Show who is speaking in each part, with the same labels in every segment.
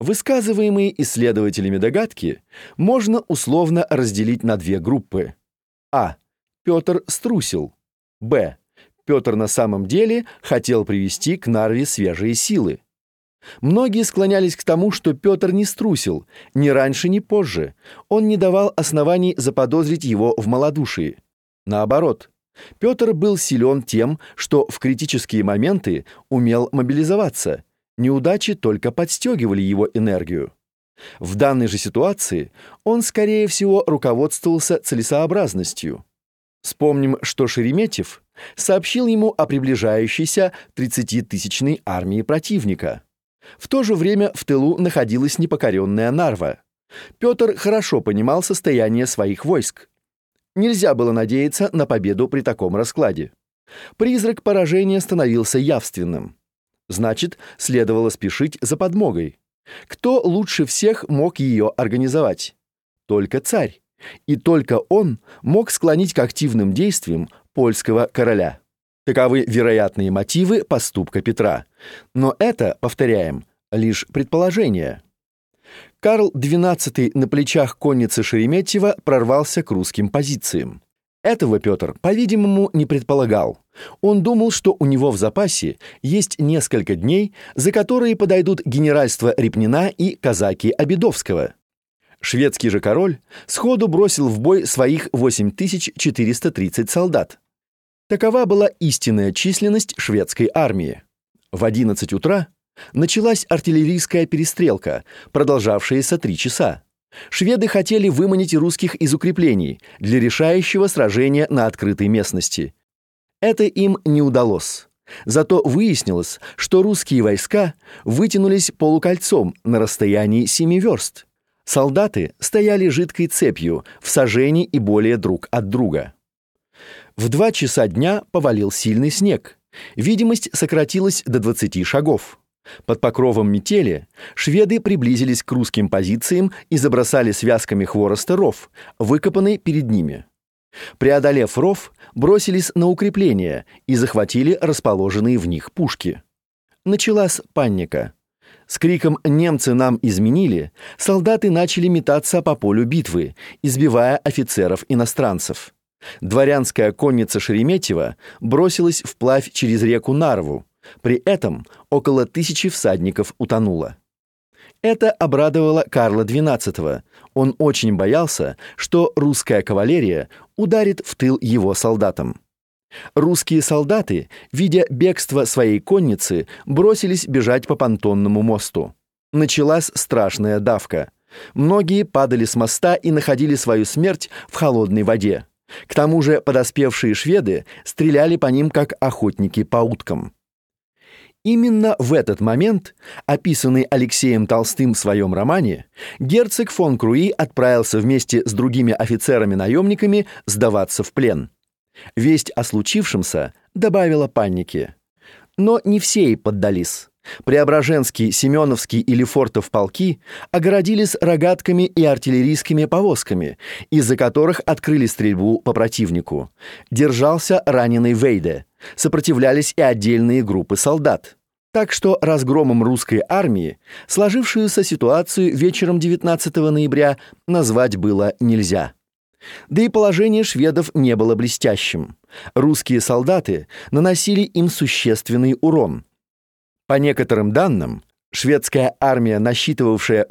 Speaker 1: Высказываемые исследователями догадки можно условно разделить на две группы. А. Петр струсил. Б. Петр на самом деле хотел привести к Нарве свежие силы. Многие склонялись к тому, что Петр не струсил, ни раньше, ни позже. Он не давал оснований заподозрить его в малодушии. Наоборот, Петр был силен тем, что в критические моменты умел мобилизоваться. Неудачи только подстегивали его энергию. В данной же ситуации он, скорее всего, руководствовался целесообразностью. Вспомним, что Шереметьев сообщил ему о приближающейся 30-тысячной армии противника. В то же время в тылу находилась непокоренная Нарва. Петр хорошо понимал состояние своих войск. Нельзя было надеяться на победу при таком раскладе. Призрак поражения становился явственным. Значит, следовало спешить за подмогой. Кто лучше всех мог ее организовать? Только царь. И только он мог склонить к активным действиям польского короля. Таковы вероятные мотивы поступка Петра. Но это, повторяем, лишь предположение. Карл XII на плечах конницы Шереметьева прорвался к русским позициям. Этого Петр, по-видимому, не предполагал. Он думал, что у него в запасе есть несколько дней, за которые подойдут генеральство Репнина и казаки Обедовского. Шведский же король сходу бросил в бой своих 8430 солдат. Такова была истинная численность шведской армии. В 11 утра началась артиллерийская перестрелка, продолжавшаяся 3 часа. Шведы хотели выманить русских из укреплений для решающего сражения на открытой местности. Это им не удалось. Зато выяснилось, что русские войска вытянулись полукольцом на расстоянии 7 верст. Солдаты стояли жидкой цепью в сажени и более друг от друга. В 2 часа дня повалил сильный снег. Видимость сократилась до 20 шагов. Под покровом метели шведы приблизились к русским позициям и забросали связками хвороста ров, выкопанный перед ними. Преодолев ров, бросились на укрепления и захватили расположенные в них пушки. Началась паника. С криком «Немцы нам изменили!» солдаты начали метаться по полю битвы, избивая офицеров-иностранцев. Дворянская конница Шереметьева бросилась вплавь через реку Нарву. При этом около 1000 всадников утонуло. Это обрадовало Карла XII. Он очень боялся, что русская кавалерия ударит в тыл его солдатам. Русские солдаты, видя бегство своей конницы, бросились бежать по понтонному мосту. Началась страшная давка. Многие падали с моста и находили свою смерть в холодной воде. К тому же подоспевшие шведы стреляли по ним, как охотники по уткам. Именно в этот момент, описанный Алексеем Толстым в своем романе, герцог фон Круи отправился вместе с другими офицерами-наемниками сдаваться в плен. Весть о случившемся добавила паники. Но не все и поддались. Преображенский, Семеновский и Лефортов полки огородились рогатками и артиллерийскими повозками, из-за которых открыли стрельбу по противнику. Держался раненый Вейде. Сопротивлялись и отдельные группы солдат. Так что разгромом русской армии сложившуюся ситуацию вечером 19 ноября назвать было нельзя. Да и положение шведов не было блестящим. Русские солдаты наносили им существенный урон. По некоторым данным, шведская армия, насчитывавшая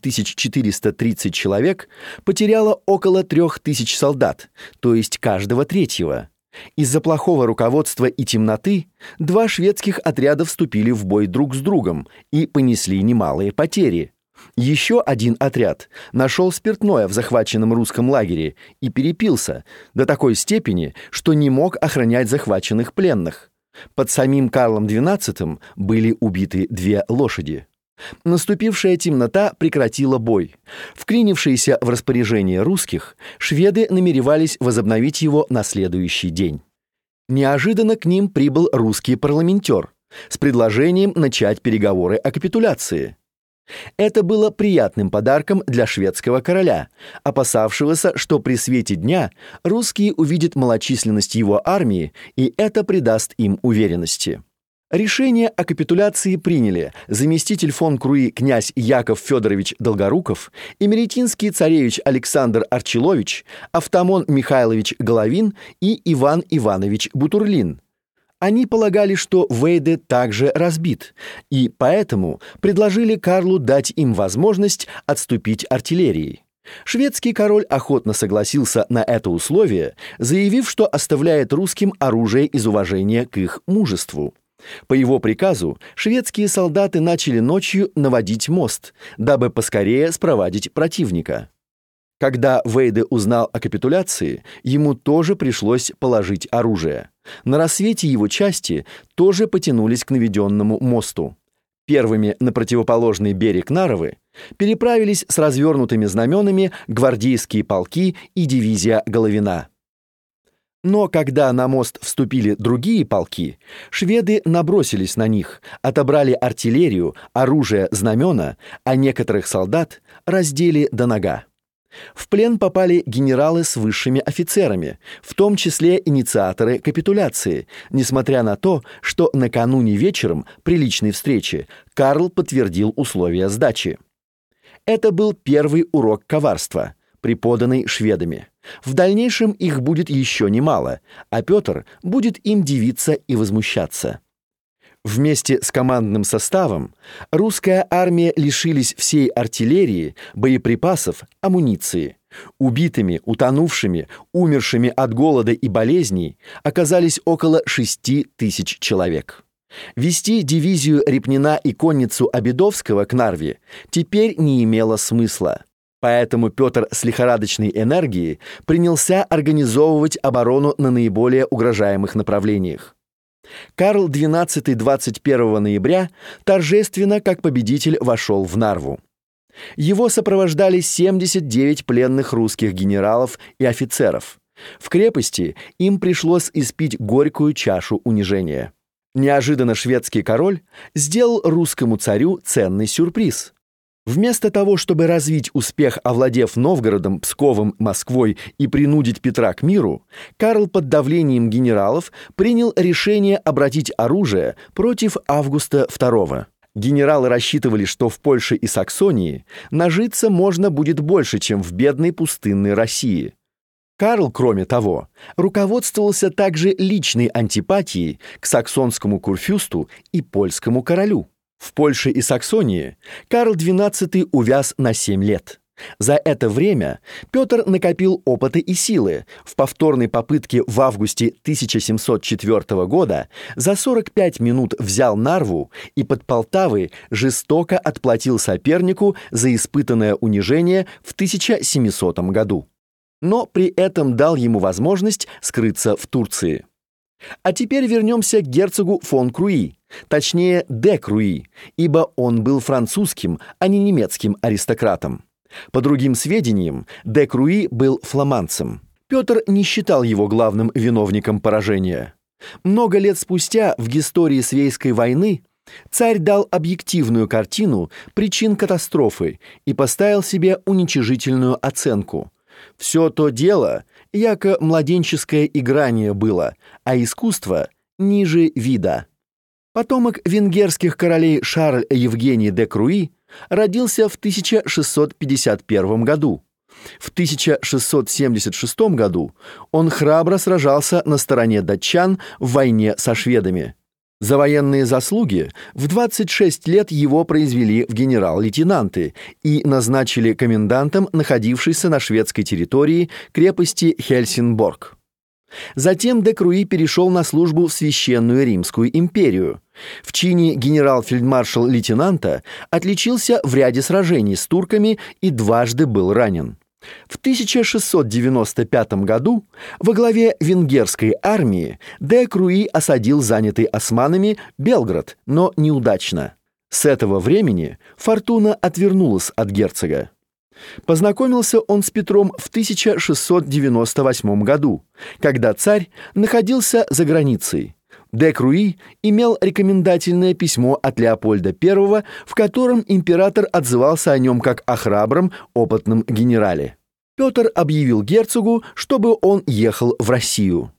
Speaker 1: 8430 человек, потеряла около 3000 солдат, то есть каждого третьего. Из-за плохого руководства и темноты 2 шведских отряда вступили в бой друг с другом и понесли немалые потери. Еще один отряд нашел спиртное в захваченном русском лагере и перепился до такой степени, что не мог охранять захваченных пленных. Под самим Карлом XII были убиты 2 лошади. Наступившая темнота прекратила бой. Вклинившиеся в распоряжение русских, шведы намеревались возобновить его на следующий день. Неожиданно к ним прибыл русский парламентер с предложением начать переговоры о капитуляции. Это было приятным подарком для шведского короля, опасавшегося, что при свете дня русские увидят малочисленность его армии, и это придаст им уверенности. Решение о капитуляции приняли заместитель фон Круи князь Яков Федорович Долгоруков, эмеретинский царевич Александр Арчилович, Автамон Михайлович Головин и Иван Иванович Бутурлин. Они полагали, что Вейде также разбит, и поэтому предложили Карлу дать им возможность отступить артиллерией. Шведский король охотно согласился на это условие, заявив, что оставляет русским оружие из уважения к их мужеству. По его приказу шведские солдаты начали ночью наводить мост, дабы поскорее спровадить противника. Когда Вейде узнал о капитуляции, ему тоже пришлось положить оружие. На рассвете его части тоже потянулись к наведенному мосту. Первыми на противоположный берег Наровы переправились с развернутыми знаменами гвардейские полки и дивизия Головина. Но когда на мост вступили другие полки, шведы набросились на них, отобрали артиллерию, оружие, знамена, а некоторых солдат раздели до нога. В плен попали генералы с высшими офицерами, в том числе инициаторы капитуляции, несмотря на то, что накануне вечером при личной встрече Карл подтвердил условия сдачи. Это был первый урок коварства, преподанный шведами. В дальнейшем их будет еще немало, а Петр будет им дивиться и возмущаться. Вместе с командным составом русская армия лишилась всей артиллерии, боеприпасов, амуниции. Убитыми, утонувшими, умершими от голода и болезней оказались около 6000 человек. Вести дивизию Репнина и конницу Обедовского к Нарве теперь не имело смысла. Поэтому Петр с лихорадочной энергией принялся организовывать оборону на наиболее угрожаемых направлениях. Карл XII 21 ноября торжественно, как победитель, вошел в Нарву. Его сопровождали 79 пленных русских генералов и офицеров. В крепости им пришлось испить горькую чашу унижения. Неожиданно шведский король сделал русскому царю ценный сюрприз. Вместо того, чтобы развить успех, овладев Новгородом, Псковом, Москвой и принудить Петра к миру, Карл под давлением генералов принял решение обратить оружие против Августа II. Генералы рассчитывали, что в Польше и Саксонии нажиться можно будет больше, чем в бедной пустынной России. Карл, кроме того, руководствовался также личной антипатией к саксонскому курфюрсту и польскому королю. В Польше и Саксонии Карл XII увяз на 7 лет. За это время Петр накопил опыта и силы. В повторной попытке в августе 1704 года за 45 минут взял Нарву и под Полтавой жестоко отплатил сопернику за испытанное унижение в 1700 году. Но при этом дал ему возможность скрыться в Турции. А теперь вернемся к герцогу фон Круи, точнее де Круи, ибо он был французским, а не немецким аристократом. По другим сведениям, де Круи был фламандцем. Петр не считал его главным виновником поражения. Много лет спустя в истории Свейской войны царь дал объективную картину причин катастрофы и поставил себе уничижительную оценку. Все то дело, яко младенческое играние было, а искусство ниже вида. Потомок венгерских королей Шарль Евгений де Круи родился в 1651 году. В 1676 году он храбро сражался на стороне датчан в войне со шведами. За военные заслуги в 26 лет его произвели в генерал-лейтенанты и назначили комендантом находившейся на шведской территории крепости Хельсинборг. Затем де Круи перешел на службу в Священную Римскую империю. В чине генерал-фельдмаршал-лейтенанта отличился в ряде сражений с турками и дважды был ранен. В 1695 году во главе венгерской армии де Круи осадил занятый османами Белград, но неудачно. С этого времени фортуна отвернулась от герцога. Познакомился он с Петром в 1698 году, когда царь находился за границей. Де Круи имел рекомендательное письмо от Леопольда I, в котором император отзывался о нем как о храбром, опытном генерале. Петр объявил герцогу, чтобы он ехал в Россию.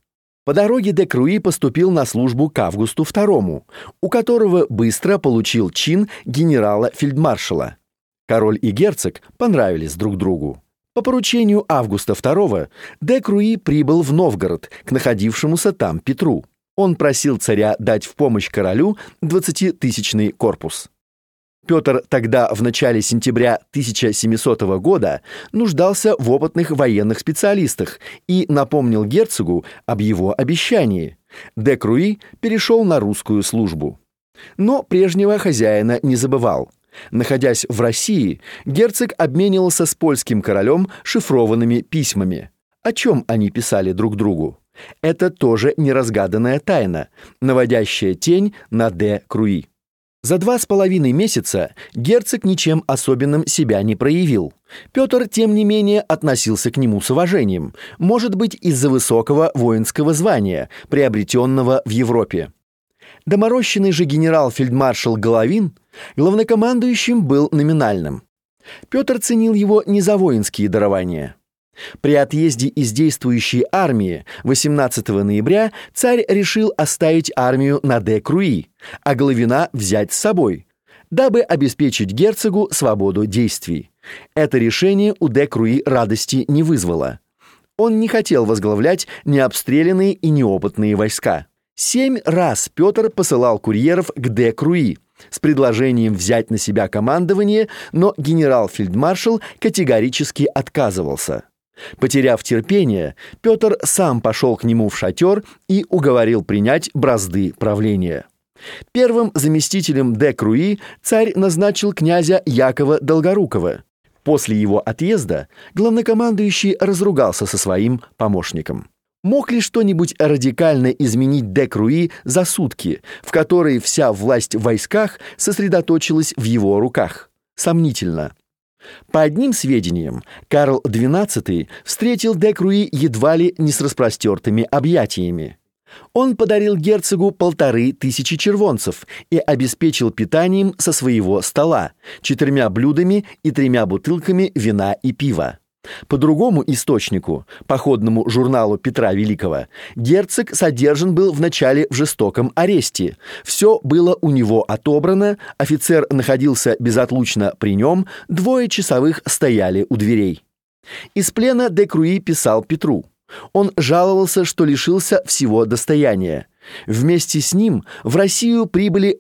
Speaker 1: По дороге де Круи поступил на службу к Августу II, у которого быстро получил чин генерала-фельдмаршала. Король и герцог понравились друг другу. По поручению Августа II де Круи прибыл в Новгород к находившемуся там Петру. Он просил царя дать в помощь королю 20-тысячный корпус. Петр тогда, в начале сентября 1700 года, нуждался в опытных военных специалистах и напомнил герцогу об его обещании. Де Круи перешел на русскую службу. Но прежнего хозяина не забывал. Находясь в России, герцог обменивался с польским королем шифрованными письмами. О чем они писали друг другу? Это тоже неразгаданная тайна, наводящая тень на де Круи. За 2,5 месяца герцог ничем особенным себя не проявил. Петр, тем не менее, относился к нему с уважением, может быть, из-за высокого воинского звания, приобретенного в Европе. Доморощенный же генерал-фельдмаршал Головин главнокомандующим был номинальным. Петр ценил его не за воинские дарования. При отъезде из действующей армии 18 ноября царь решил оставить армию на де Круи, а Головина взять с собой, дабы обеспечить герцогу свободу действий. Это решение у де Круи радости не вызвало. Он не хотел возглавлять необстрелянные и неопытные войска. 7 раз Петр посылал курьеров к де Круи с предложением взять на себя командование, но генерал-фельдмаршал категорически отказывался. Потеряв терпение, Петр сам пошел к нему в шатер и уговорил принять бразды правления. Первым заместителем де Круи царь назначил князя Якова Долгорукова. После его отъезда главнокомандующий разругался со своим помощником. Мог ли что-нибудь радикально изменить де Круи за сутки, в которые вся власть в войсках сосредоточилась в его руках? Сомнительно. По одним сведениям, Карл XII встретил де Круи едва ли не с распростертыми объятиями. Он подарил герцогу 1500 червонцев и обеспечил питанием со своего стола, 4 блюдами и 3 бутылками вина и пива. По другому источнику, походному журналу Петра Великого, герцог содержан был вначале в жестоком аресте. Все было у него отобрано, офицер находился безотлучно при нем, 2 часовых стояли у дверей. Из плена де Круи писал Петру. Он жаловался, что лишился всего достояния. Вместе с ним в Россию прибыли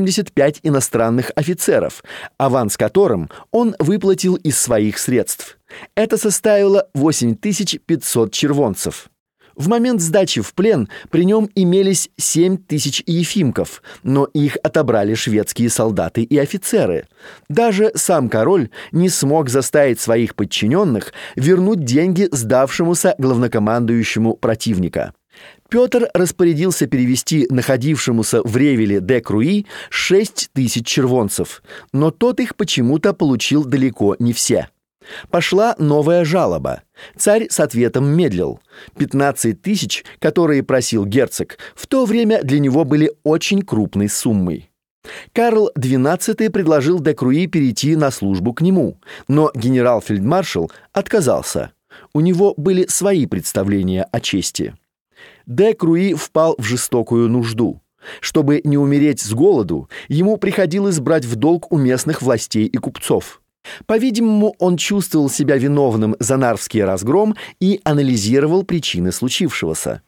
Speaker 1: 85 иностранных офицеров, аванс которым он выплатил из своих средств. Это составило 8500 червонцев. В момент сдачи в плен при нем имелись 7000 ефимков, но их отобрали шведские солдаты и офицеры. Даже сам король не смог заставить своих подчиненных вернуть деньги сдавшемуся главнокомандующему противника. Петр распорядился перевести находившемуся в Ревеле де Круи 6000 червонцев, но тот их почему-то получил далеко не все. Пошла новая жалоба. Царь с ответом медлил. 15 000, которые просил герцог, в то время для него были очень крупной суммой. Карл XII предложил де Круи перейти на службу к нему, но генерал-фельдмаршал отказался. У него были свои представления о чести. Де Круи впал в жестокую нужду. Чтобы не умереть с голоду, ему приходилось брать в долг у местных властей и купцов. По-видимому, он чувствовал себя виновным за Нарвский разгром и анализировал причины случившегося.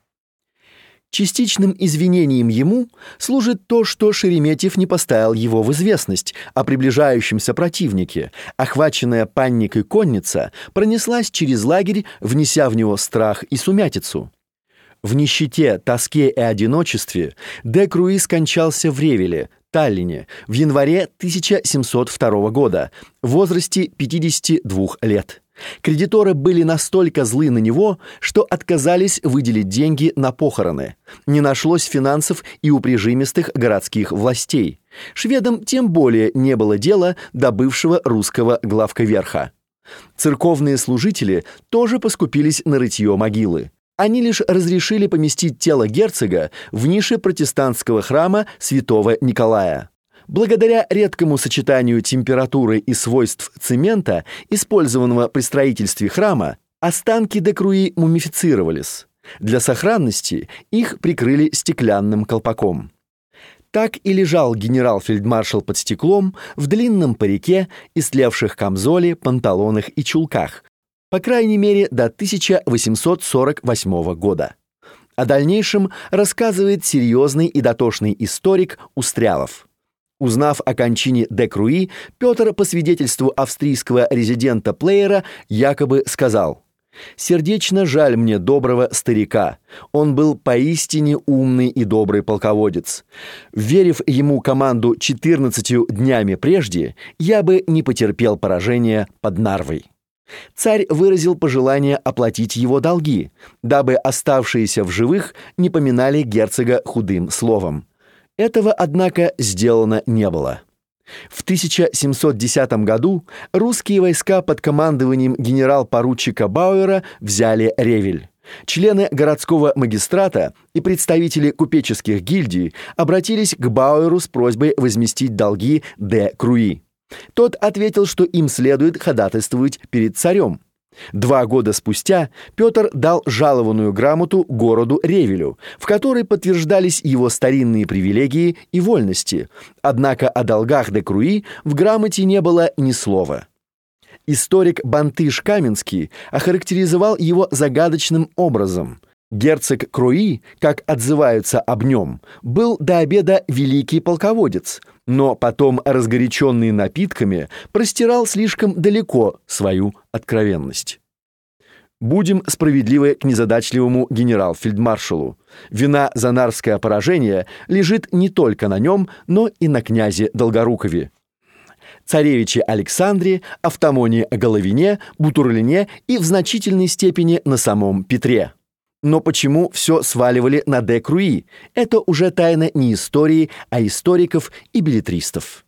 Speaker 1: Частичным извинением ему служит то, что Шереметьев не поставил его в известность о приближающемся противнике. Охваченная паникой конница пронеслась через лагерь, внеся в него страх и сумятицу. В нищете, тоске и одиночестве де Круи скончался в Ревеле, Таллине, в январе 1702 года, в возрасте 52 лет. Кредиторы были настолько злы на него, что отказались выделить деньги на похороны. Не нашлось финансов и у прижимистых городских властей. Шведам тем более не было дела до бывшего русского главковерха. Церковные служители тоже поскупились на рытье могилы. Они лишь разрешили поместить тело герцога в нише протестантского храма святого Николая. Благодаря редкому сочетанию температуры и свойств цемента, использованного при строительстве храма, останки де Круи мумифицировались. Для сохранности их прикрыли стеклянным колпаком. Так и лежал генерал-фельдмаршал под стеклом в длинном парике, истлевших камзоле, панталонах и чулках, по крайней мере до 1848 года. О дальнейшем рассказывает серьезный и дотошный историк Устрялов. Узнав о кончине де Круи, Петр, по свидетельству австрийского резидента Плеера, якобы сказал: «Сердечно жаль мне доброго старика. Он был поистине умный и добрый полководец. Верив ему команду 14 днями прежде, я бы не потерпел поражения под Нарвой». Царь выразил пожелание оплатить его долги, дабы оставшиеся в живых не поминали герцога худым словом. Этого, однако, сделано не было. В 1710 году русские войска под командованием генерал-поручика Бауэра взяли Ревель. Члены городского магистрата и представители купеческих гильдий обратились к Бауэру с просьбой возместить долги де Круи. Тот ответил, что им следует ходатайствовать перед царем. 2 года спустя Петр дал жалованную грамоту городу Ревелю, в которой подтверждались его старинные привилегии и вольности, однако о долгах де Круи в грамоте не было ни слова. Историк Бантыш-Каменский охарактеризовал его загадочным образом. Герцог Круи, как отзываются об нем, был до обеда великий полководец, но потом, разгоряченный напитками, простирал слишком далеко свою откровенность. Будем справедливы к незадачливому генерал-фельдмаршалу. Вина за нарвское поражение лежит не только на нем, но и на князе Долгорукове, царевиче Александре, Автомоне Головине, Бутурлине и в значительной степени на самом Петре. Но почему все сваливали на де Круи? Это уже тайна не истории, а историков и беллетристов.